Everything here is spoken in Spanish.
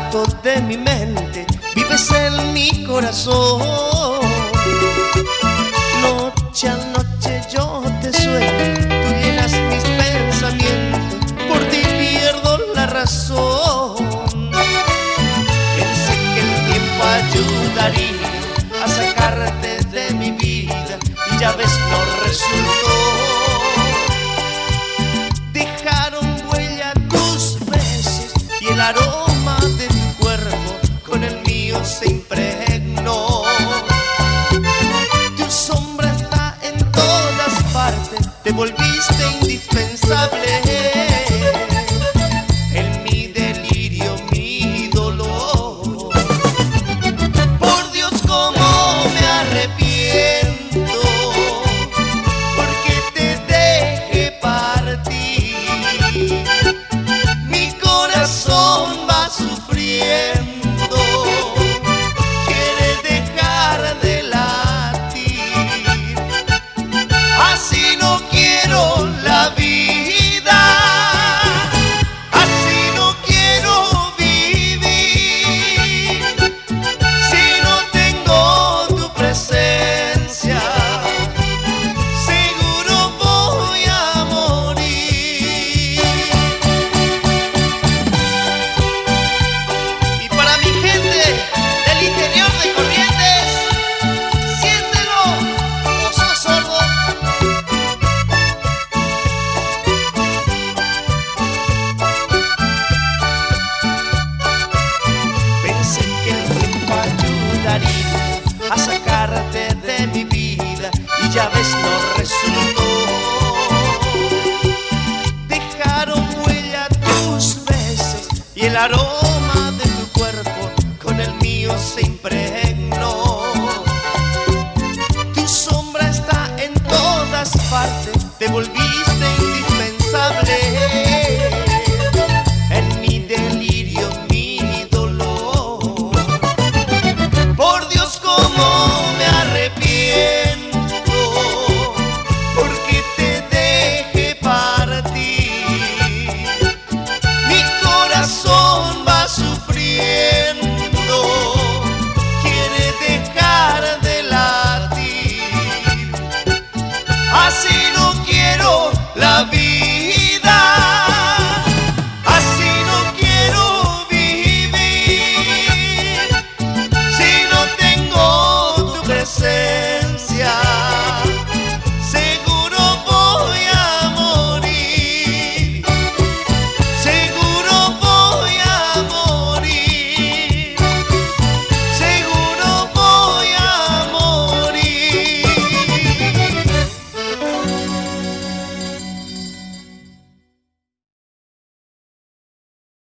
retrato de mi mente, vives en mi corazón. Noche a noche yo te sueño, tú llenas mis pensamientos, por ti pierdo la razón. Pensé que el tiempo ayudaría a sacarte de mi vida y ya ves, no resultó. Dejaron huella tus besos y el aroma de tu cuerpo con el mío se impregnó. Tu sombra está en todas partes, te volviste indispensable. En mi delirio, mi dolor. Por Dios, cómo me arrepiento, porque te dejé partir. Mi corazón va sufriendo, quiere dejar de latir. Así no quiero la vida, así no quiero vivir. Si no tengo tu presencia, seguro voy a morir. Y para mi gente del interior de Corrientes, siéntelo o sos sordo. Pensé que el tiempo ayudaría a sacarte de mi vida y ya ves, no resultó. Dejaron huella tus besos y el aroma de tu cuerpo con el mío se impregnó. Tu sombra está en todas partes, te volví